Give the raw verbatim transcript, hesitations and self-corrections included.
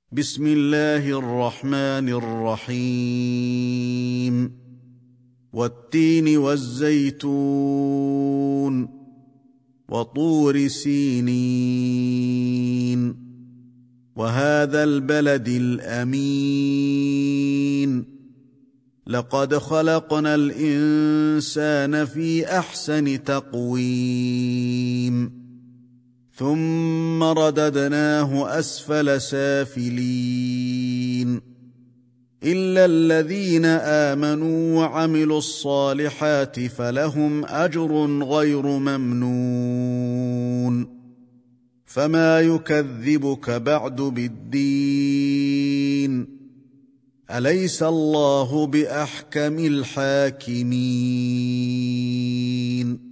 بسم الله الرحمن الرحيم والتين والزيتون وطور سينين وهذا البلد الأمين لقد خلقنا الإنسان في أحسن تقويم ثم رددناه أسفل سافلين إلا الذين آمنوا وعملوا الصالحات فلهم أجر غير ممنون فما يكذبك بعد بالدين أليس الله بأحكم الحاكمين